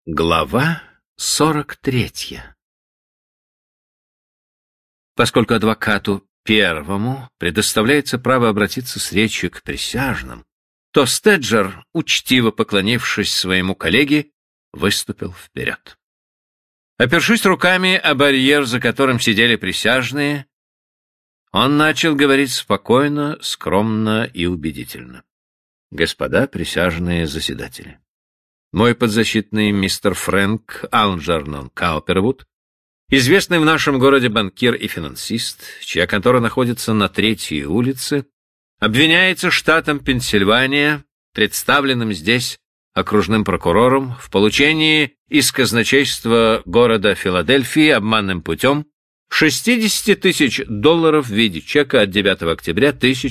Глава 43. Поскольку адвокату первому предоставляется право обратиться с речью к присяжным, то Стеджер, учтиво поклонившись своему коллеге, выступил вперед. Опершись руками о барьер, за которым сидели присяжные, он начал говорить спокойно, скромно и убедительно. Господа присяжные заседатели, мой подзащитный мистер Фрэнк Алджернон Каупервуд, известный в нашем городе банкир и финансист, чья контора находится на 3-й улице, обвиняется штатом Пенсильвания, представленным здесь окружным прокурором, в получении из казначейства города Филадельфии обманным путем $60 тысяч в виде чека от 9 октября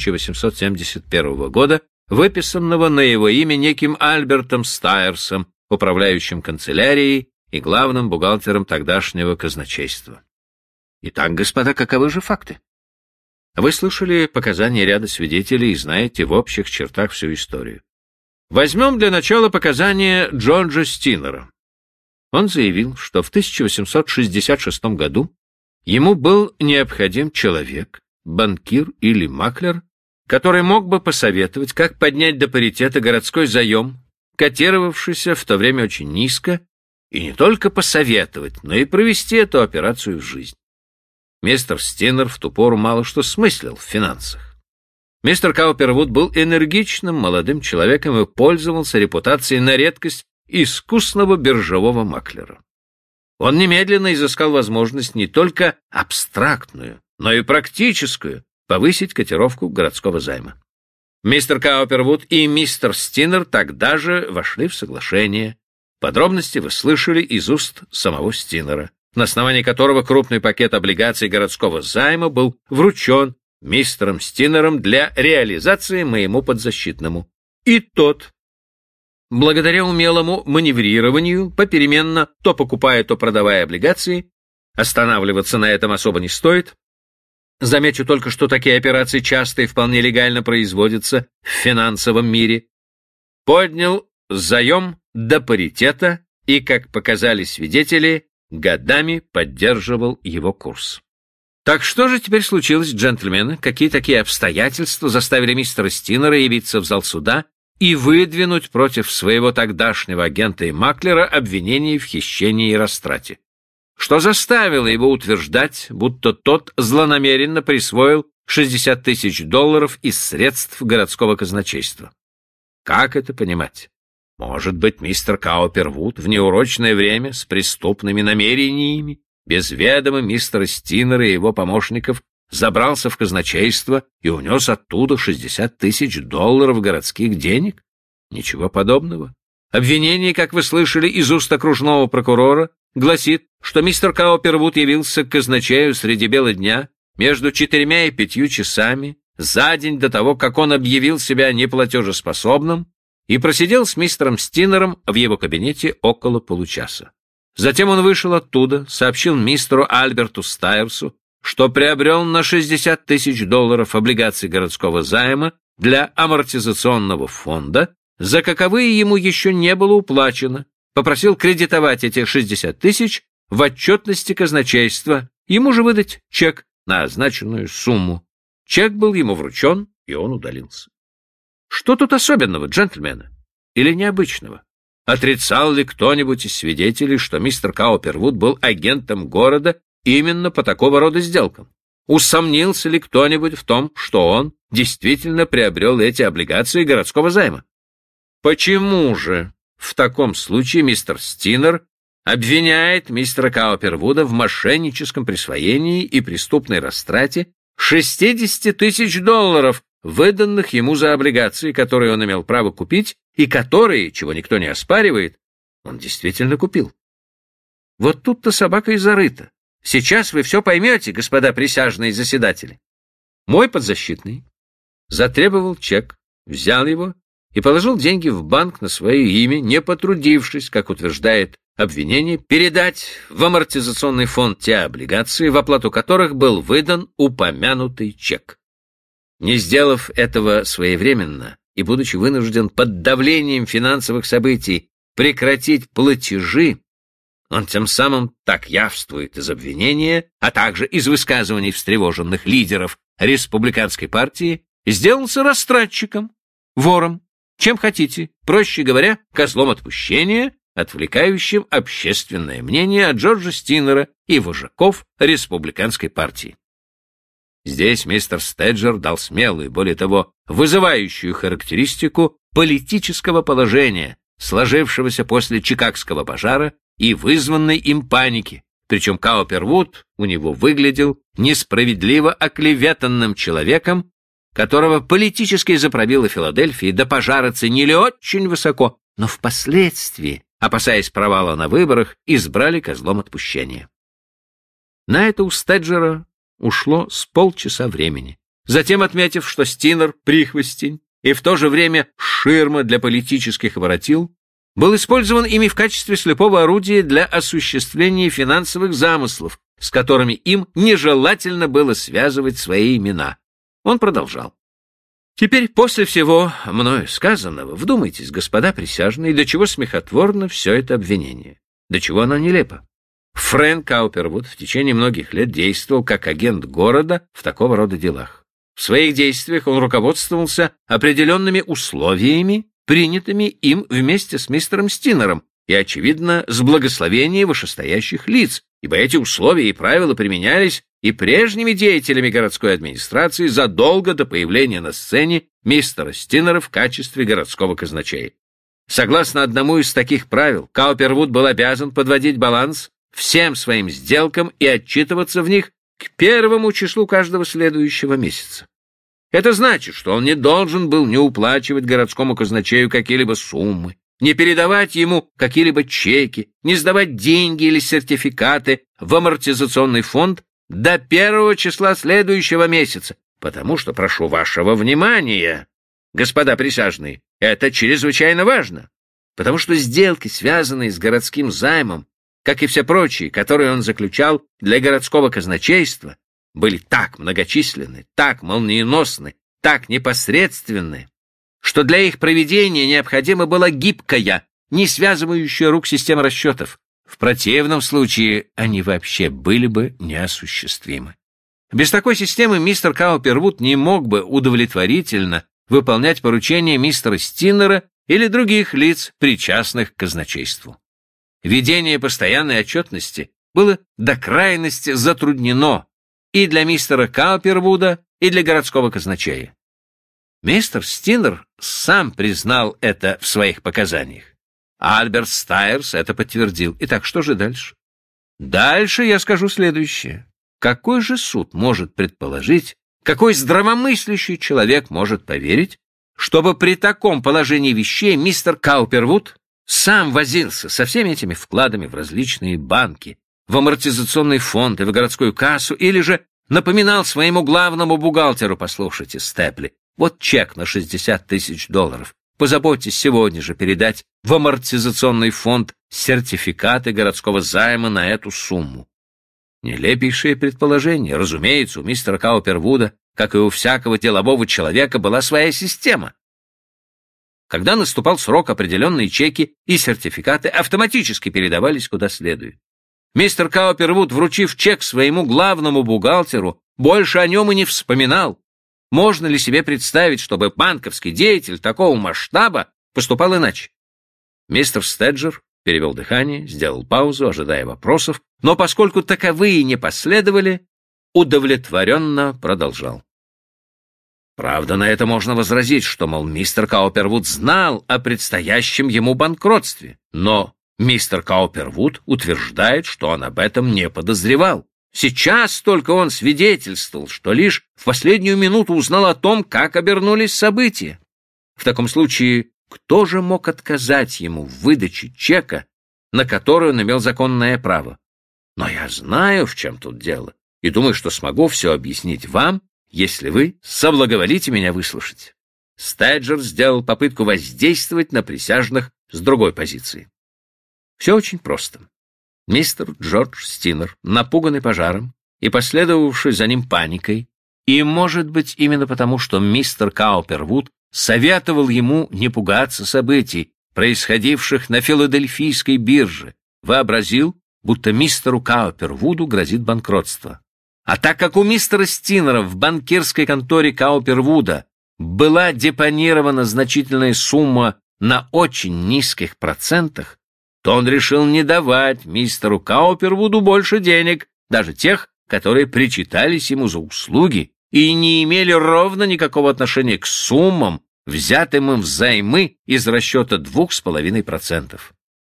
1871 года, выписанного на его имя неким Альбертом Стайерсом, управляющим канцелярией и главным бухгалтером тогдашнего казначейства. Итак, господа, каковы же факты? Вы слышали показания ряда свидетелей и знаете в общих чертах всю историю. Возьмем для начала показания Джорджа Стинера. Он заявил, что в 1866 году ему был необходим человек, банкир или маклер, который мог бы посоветовать, как поднять до паритета городской заем, котировавшийся в то время очень низко, и не только посоветовать, но и провести эту операцию в жизнь. Мистер Стинер в ту пору мало что смыслил в финансах. Мистер Каупервуд был энергичным молодым человеком и пользовался репутацией на редкость искусного биржевого маклера. Он немедленно изыскал возможность не только абстрактную, но и практическую повысить котировку городского займа. Мистер Каупервуд и мистер Стинер тогда же вошли в соглашение. Подробности вы слышали из уст самого Стинера, на основании которого крупный пакет облигаций городского займа был вручен мистером Стинером для реализации моему подзащитному. И тот, благодаря умелому маневрированию, попеременно, то покупая, то продавая облигации, останавливаться на этом особо не стоит. Замечу только, что такие операции часто и вполне легально производятся в финансовом мире. Поднял заем до паритета и, как показали свидетели, годами поддерживал его курс. Так что же теперь случилось, джентльмены? Какие такие обстоятельства заставили мистера Стинера явиться в зал суда и выдвинуть против своего тогдашнего агента и маклера обвинение в хищении и растрате? Что заставило его утверждать, будто тот злонамеренно присвоил $60 тысяч из средств городского казначейства? Как это понимать? Может быть, мистер Каупервуд в неурочное время с преступными намерениями, без ведома мистера Стинера и его помощников, забрался в казначейство и унес оттуда $60 тысяч городских денег? Ничего подобного. Обвинение, как вы слышали из уст окружного прокурора, гласит, что мистер Каупервуд явился к казначею среди бела дня между 4 и 5 часами за день до того, как он объявил себя неплатежеспособным, и просидел с мистером Стинером в его кабинете около получаса. Затем он вышел оттуда, сообщил мистеру Альберту Стайерсу, что приобрел на $60 тысяч облигаций городского займа для амортизационного фонда, за каковые ему еще не было уплачено, попросил кредитовать эти $60 тысяч в отчетности казначейства, ему же выдать чек на означенную сумму. Чек был ему вручен, и он удалился. Что тут особенного, джентльмены? Или необычного? Отрицал ли кто-нибудь из свидетелей, что мистер Каупервуд был агентом города именно по такого рода сделкам? Усомнился ли кто-нибудь в том, что он действительно приобрел эти облигации городского займа? Почему же в таком случае мистер Стинер обвиняет мистера Каупервуда в мошенническом присвоении и преступной растрате $60 тысяч, выданных ему за облигации, которые он имел право купить, и которые, чего никто не оспаривает, он действительно купил? Вот тут-то собака и зарыта. Сейчас вы все поймете, господа присяжные заседатели. Мой подзащитный затребовал чек, взял его и положил деньги в банк на свое имя, не потрудившись, как утверждает обвинение, передать в амортизационный фонд те облигации, в оплату которых был выдан упомянутый чек. Не сделав этого своевременно и будучи вынужден под давлением финансовых событий прекратить платежи, он тем самым так явствует из обвинения, а также из высказываний встревоженных лидеров республиканской партии, сделался растратчиком, вором, чем хотите, проще говоря, козлом отпущения, отвлекающим общественное мнение от Джорджа Стинера и вожаков республиканской партии. Здесь мистер Стеджер дал смелую, более того, вызывающую характеристику политического положения, сложившегося после Чикагского пожара и вызванной им паники, причем Каупервуд у него выглядел несправедливо оклеветанным человеком, которого политические заправилы Филадельфии до пожара ценили очень высоко, но впоследствии, опасаясь провала на выборах, избрали козлом отпущения. На это у Стеджера ушло с полчаса времени. Затем, отметив, что Стинер — прихвостень и в то же время ширма для политических воротил, был использован ими в качестве слепого орудия для осуществления финансовых замыслов, с которыми им нежелательно было связывать свои имена. Он продолжал. Теперь, после всего мною сказанного, вдумайтесь, господа присяжные, до чего смехотворно все это обвинение, до чего оно нелепо. Фрэнк Каупервуд в течение многих лет действовал как агент города в такого рода делах. В своих действиях он руководствовался определенными условиями, принятыми им вместе с мистером Стинером, и, очевидно, с благословения вышестоящих лиц, ибо эти условия и правила применялись и прежними деятелями городской администрации задолго до появления на сцене мистера Стинера в качестве городского казначея. Согласно одному из таких правил, Каупервуд был обязан подводить баланс всем своим сделкам и отчитываться в них к 1 числу каждого следующего месяца. Это значит, что он не должен был не уплачивать городскому казначею какие-либо суммы, не передавать ему какие-либо чеки, не сдавать деньги или сертификаты в амортизационный фонд до 1 числа следующего месяца, потому что, прошу вашего внимания, господа присяжные, это чрезвычайно важно, потому что сделки, связанные с городским займом, как и все прочие, которые он заключал для городского казначейства, были так многочисленны, так молниеносны, так непосредственны, что для их проведения необходима была гибкая, не связывающая рук система расчетов. В противном случае они вообще были бы неосуществимы. Без такой системы мистер Каупервуд не мог бы удовлетворительно выполнять поручения мистера Стинера или других лиц, причастных к казначейству. Ведение постоянной отчетности было до крайности затруднено и для мистера Каупервуда, и для городского казначея. Мистер Стинер сам признал это в своих показаниях. Альберт Стайерс это подтвердил. Итак, что же дальше? Дальше я скажу следующее. Какой же суд может предположить, какой здравомыслящий человек может поверить, чтобы при таком положении вещей мистер Каупервуд сам возился со всеми этими вкладами в различные банки, в амортизационный фонд и в городскую кассу, или же напоминал своему главному бухгалтеру: послушайте, Степли, вот чек на $60 тысяч. Позаботьтесь сегодня же передать в амортизационный фонд сертификаты городского займа на эту сумму. Нелепейшее предположение. Разумеется, у мистера Каупервуда, как и у всякого делового человека, была своя система. Когда наступал срок, определенные чеки и сертификаты автоматически передавались куда следует. Мистер Каупервуд, вручив чек своему главному бухгалтеру, больше о нем и не вспоминал. Можно ли себе представить, чтобы банковский деятель такого масштаба поступал иначе? Мистер Стеджер перевел дыхание, сделал паузу, ожидая вопросов, но поскольку таковые не последовали, удовлетворенно продолжал. Правда, на это можно возразить, что, мол, мистер Каупервуд знал о предстоящем ему банкротстве, но мистер Каупервуд утверждает, что он об этом не подозревал. Сейчас только он свидетельствовал, что лишь в последнюю минуту узнал о том, как обернулись события. В таком случае, кто же мог отказать ему в выдаче чека, на который он имел законное право? Но я знаю, в чем тут дело, и думаю, что смогу все объяснить вам, если вы соблаговолите меня выслушать. Стеджер сделал попытку воздействовать на присяжных с другой позиции. Все очень просто. Мистер Джордж Стинер, напуганный пожаром и последовавший за ним паникой, и, может быть, именно потому, что мистер Каупервуд советовал ему не пугаться событий, происходивших на филадельфийской бирже, вообразил, будто мистеру Каупервуду грозит банкротство. А так как у мистера Стинера в банкирской конторе Каупервуда была депонирована значительная сумма на очень низких процентах, то он решил не давать мистеру Каупервуду больше денег, даже тех, которые причитались ему за услуги и не имели ровно никакого отношения к суммам, взятым им взаймы из расчета 2,5%.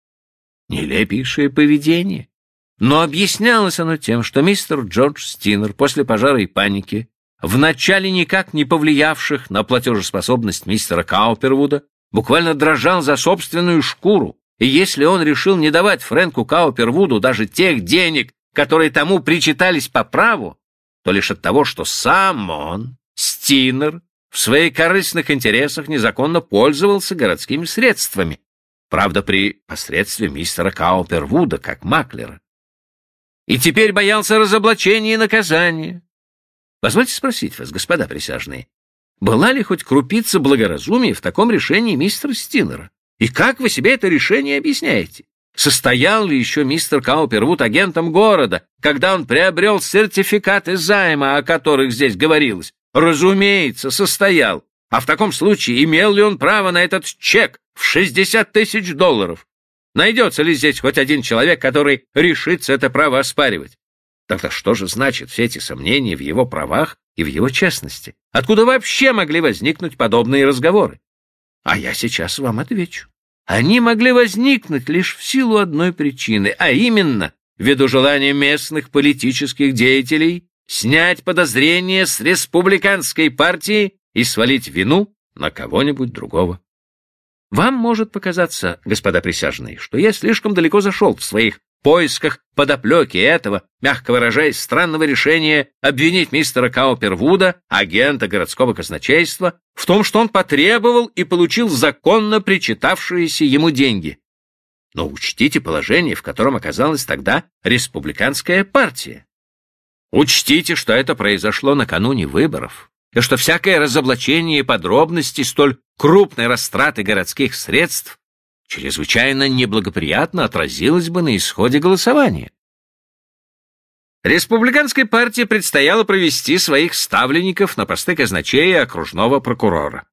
Нелепейшее поведение. Но объяснялось оно тем, что мистер Джордж Стинер после пожара и паники, вначале никак не повлиявших на платежеспособность мистера Каупервуда, буквально дрожал за собственную шкуру, и если он решил не давать Фрэнку Каупервуду даже тех денег, которые тому причитались по праву, то лишь от того, что сам он, Стинер, в своих корыстных интересах незаконно пользовался городскими средствами, правда, при посредстве мистера Каупервуда, как маклера. И теперь боялся разоблачения и наказания. Позвольте спросить вас, господа присяжные, была ли хоть крупица благоразумия в таком решении мистера Стинера? И как вы себе это решение объясняете? Состоял ли еще мистер Каупервуд агентом города, когда он приобрел сертификаты займа, о которых здесь говорилось? Разумеется, состоял. А в таком случае имел ли он право на этот чек в $60 тысяч? Найдется ли здесь хоть один человек, который решится это право оспаривать? Тогда что же значит все эти сомнения в его правах и в его честности? Откуда вообще могли возникнуть подобные разговоры? А я сейчас вам отвечу. Они могли возникнуть лишь в силу одной причины, а именно ввиду желания местных политических деятелей снять подозрения с республиканской партии и свалить вину на кого-нибудь другого. Вам может показаться, господа присяжные, что я слишком далеко зашел в своих поисках подоплеки этого, мягко выражаясь, странного решения обвинить мистера Каупервуда, агента городского казначейства, в том, что он потребовал и получил законно причитавшиеся ему деньги. Но учтите положение, в котором оказалась тогда республиканская партия. Учтите, что это произошло накануне выборов, и что всякое разоблачение и подробности столь крупной растраты городских средств чрезвычайно неблагоприятно отразилось бы на исходе голосования. Республиканской партии предстояло провести своих ставленников на посты казначея и окружного прокурора.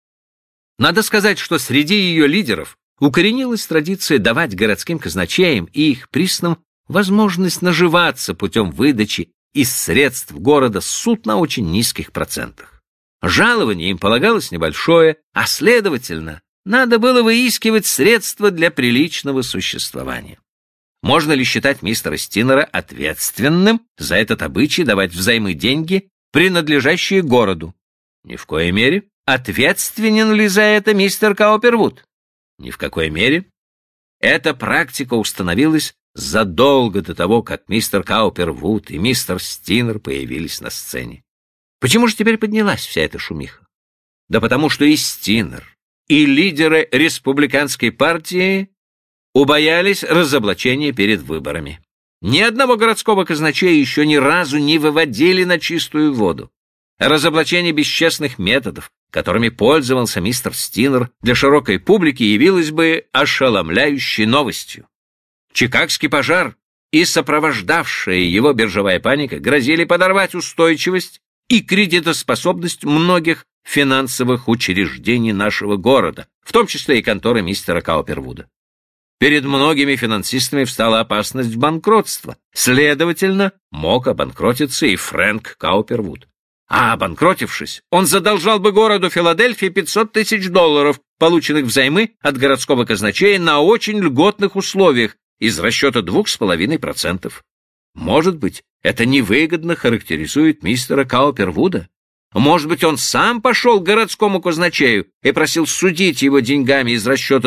Надо сказать, что среди ее лидеров укоренилась традиция давать городским казначеям и их приснам возможность наживаться путем выдачи из средств города суд на очень низких процентах. Жалование им полагалось небольшое, а, следовательно, надо было выискивать средства для приличного существования. Можно ли считать мистера Стинера ответственным за этот обычай давать взаймы деньги, принадлежащие городу? Ни в коей мере. Ответственен ли за это мистер Каупервуд? Ни в какой мере. Эта практика установилась задолго до того, как мистер Каупервуд и мистер Стинер появились на сцене. Почему же теперь поднялась вся эта шумиха? Да потому что и Стинер, и лидеры республиканской партии убоялись разоблачения перед выборами. Ни одного городского казначея еще ни разу не выводили на чистую воду. Разоблачение бесчестных методов, которыми пользовался мистер Стинер, для широкой публики явилось бы ошеломляющей новостью. Чикагский пожар и сопровождавшая его биржевая паника грозили подорвать устойчивость и кредитоспособность многих финансовых учреждений нашего города, в том числе и конторы мистера Каупервуда. Перед многими финансистами встала опасность банкротства. Следовательно, мог обанкротиться и Фрэнк Каупервуд. А обанкротившись, он задолжал бы городу Филадельфии $500 тысяч, полученных взаймы от городского казначея на очень льготных условиях из расчета 2,5%. Может быть, это невыгодно характеризует мистера Каупервуда? Может быть, он сам пошел к городскому казначею и просил судить его деньгами из расчета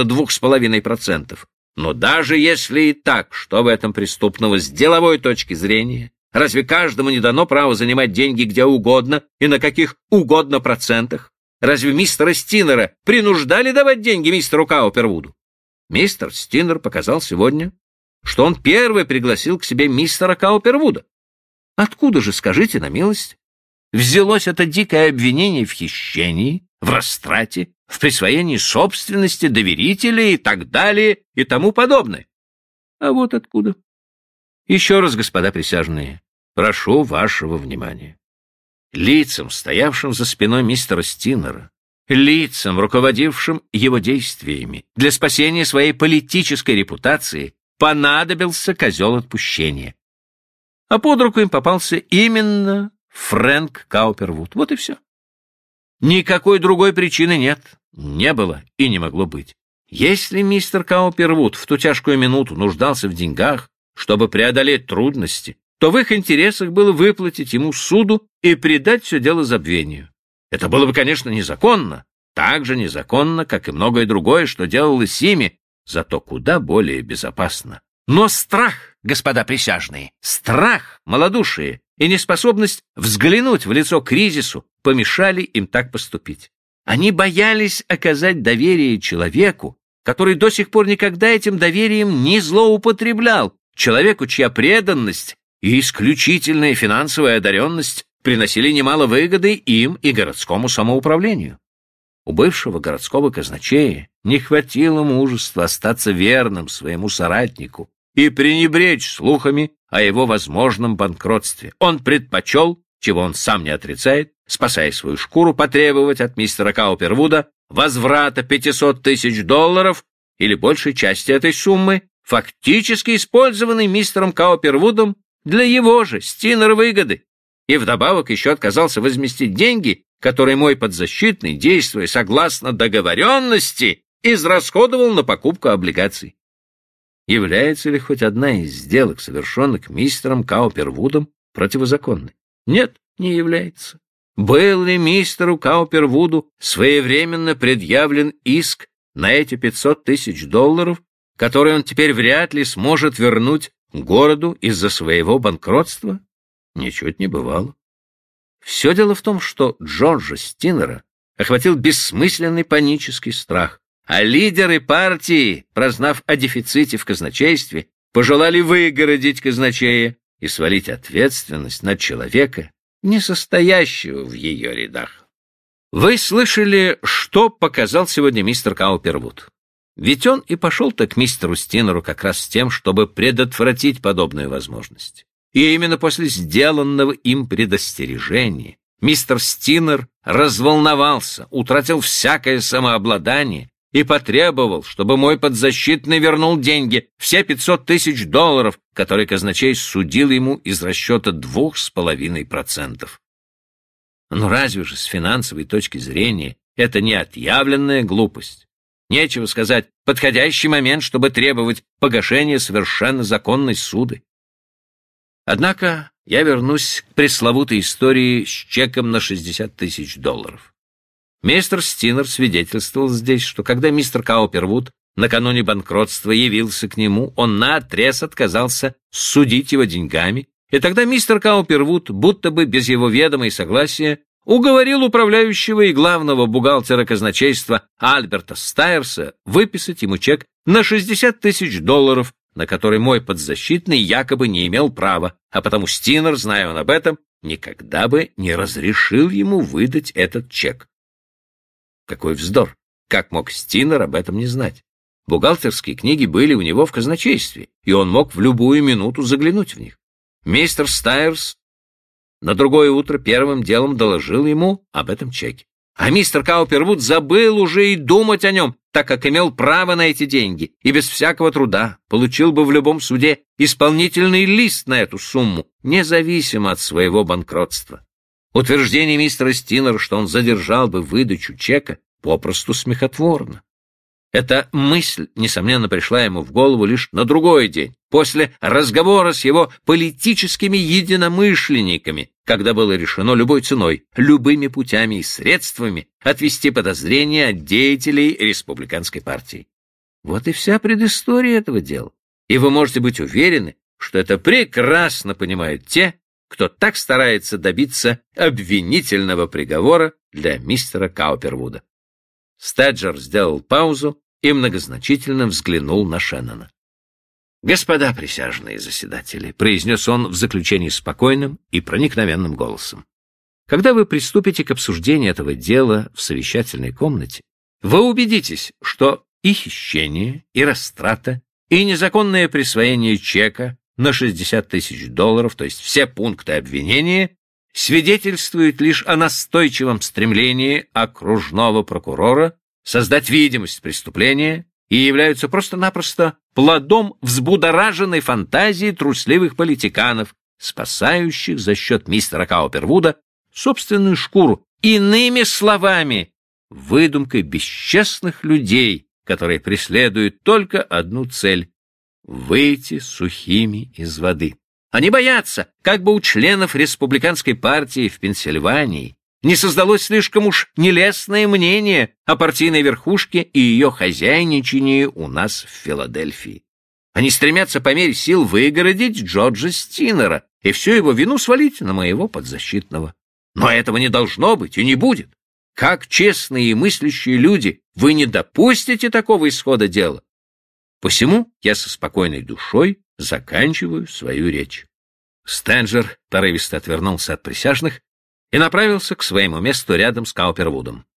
2,5%. Но даже если и так, что в этом преступного с деловой точки зрения? Разве каждому не дано право занимать деньги где угодно и на каких угодно процентах? Разве мистера Стинера принуждали давать деньги мистеру Каупервуду? Мистер Стинер показал сегодня, что он первый пригласил к себе мистера Каупервуда. Откуда же, скажите на милость, взялось это дикое обвинение в хищении, в растрате в присвоении собственности, доверителей и так далее и тому подобное. А вот откуда. Еще раз, господа присяжные, прошу вашего внимания. Лицам, стоявшим за спиной мистера Стинера, лицам, руководившим его действиями, для спасения своей политической репутации понадобился козел отпущения. А под руку им попался именно Фрэнк Каупервуд. Вот и все. Никакой другой причины нет, не было и не могло быть. Если мистер Каупервуд в ту тяжкую минуту нуждался в деньгах, чтобы преодолеть трудности, то в их интересах было выплатить ему суду и предать все дело забвению. Это было бы, конечно, незаконно, так же незаконно, как и многое другое, что делалось ими, зато куда более безопасно. Но страх, господа присяжные, страх, малодушие и неспособность взглянуть в лицо кризису помешали им так поступить. Они боялись оказать доверие человеку, который до сих пор никогда этим доверием не злоупотреблял, человеку, чья преданность и исключительная финансовая одаренность приносили немало выгоды им и городскому самоуправлению. У бывшего городского казначея не хватило мужества остаться верным своему соратнику и пренебречь слухами о его возможном банкротстве. Он предпочел, чего он сам не отрицает, спасая свою шкуру, потребовать от мистера Каупервуда возврата $500 тысяч или большей части этой суммы, фактически использованной мистером Каупервудом для его же, Стинера, выгоды, и вдобавок еще отказался возместить деньги, которые мой подзащитный, действуя согласно договоренности, израсходовал на покупку облигаций. Является ли хоть одна из сделок, совершенных мистером Каупервудом, противозаконной? Нет, не является. Был ли мистеру Каупервуду своевременно предъявлен иск на эти $500 тысяч, которые он теперь вряд ли сможет вернуть городу из-за своего банкротства? Ничуть не бывало. Все дело в том, что Джорджа Стинера охватил бессмысленный панический страх, а лидеры партии, прознав о дефиците в казначействе, пожелали выгородить казначея и свалить ответственность на человека, не состоящего в ее рядах. Вы слышали, что показал сегодня мистер Каупервуд? Ведь он и пошел-то к мистеру Стинеру как раз с тем, чтобы предотвратить подобную возможность. И именно после сделанного им предостережения мистер Стинер разволновался, утратил всякое самообладание и потребовал, чтобы мой подзащитный вернул деньги, все $500 тысяч, которые казначей судил ему из расчета 2,5%. Но разве же с финансовой точки зрения это не отъявленная глупость? Нечего сказать, подходящий момент, чтобы требовать погашения совершенно законной суды. Однако я вернусь к пресловутой истории с чеком на $60 тысяч. Мистер Стинер свидетельствовал здесь, что когда мистер Каупервуд накануне банкротства явился к нему, он наотрез отказался судить его деньгами, и тогда мистер Каупервуд, будто бы без его ведома и согласия, уговорил управляющего и главного бухгалтера казначейства Альберта Стайерса выписать ему чек на $60 тысяч, на который мой подзащитный якобы не имел права, а потому Стинер, зная он об этом, никогда бы не разрешил ему выдать этот чек. Какой вздор! Как мог Стинер об этом не знать? Бухгалтерские книги были у него в казначействе, и он мог в любую минуту заглянуть в них. Мистер Стайерс на другое утро первым делом доложил ему об этом чеке. А мистер Каупервуд забыл уже и думать о нем, так как имел право на эти деньги, и без всякого труда получил бы в любом суде исполнительный лист на эту сумму, независимо от своего банкротства. Утверждение мистера Стинера, что он задержал бы выдачу чека, попросту смехотворно. Эта мысль, несомненно, пришла ему в голову лишь на другой день, после разговора с его политическими единомышленниками, когда было решено любой ценой, любыми путями и средствами отвести подозрения от деятелей республиканской партии. Вот и вся предыстория этого дела. И вы можете быть уверены, что это прекрасно понимают те, кто так старается добиться обвинительного приговора для мистера Каупервуда. Стеджер сделал паузу и многозначительно взглянул на Шеннона. «Господа присяжные заседатели», — произнес он в заключении спокойным и проникновенным голосом, «когда вы приступите к обсуждению этого дела в совещательной комнате, вы убедитесь, что и хищение, и растрата, и незаконное присвоение чека на $60 тысяч, то есть все пункты обвинения, свидетельствуют лишь о настойчивом стремлении окружного прокурора создать видимость преступления и являются просто-напросто плодом взбудораженной фантазии трусливых политиканов, спасающих за счет мистера Каупервуда собственную шкуру, иными словами, выдумкой бесчестных людей, которые преследуют только одну цель — выйти сухими из воды. Они боятся, как бы у членов республиканской партии в Пенсильвании не создалось слишком уж нелестное мнение о партийной верхушке и ее хозяйничании у нас в Филадельфии. Они стремятся по мере сил выгородить Джорджа Стинера и всю его вину свалить на моего подзащитного. Но этого не должно быть и не будет. Как честные и мыслящие люди, вы не допустите такого исхода дела. Посему я со спокойной душой заканчиваю свою речь. Стенджер порывисто отвернулся от присяжных и направился к своему месту рядом с Каупервудом.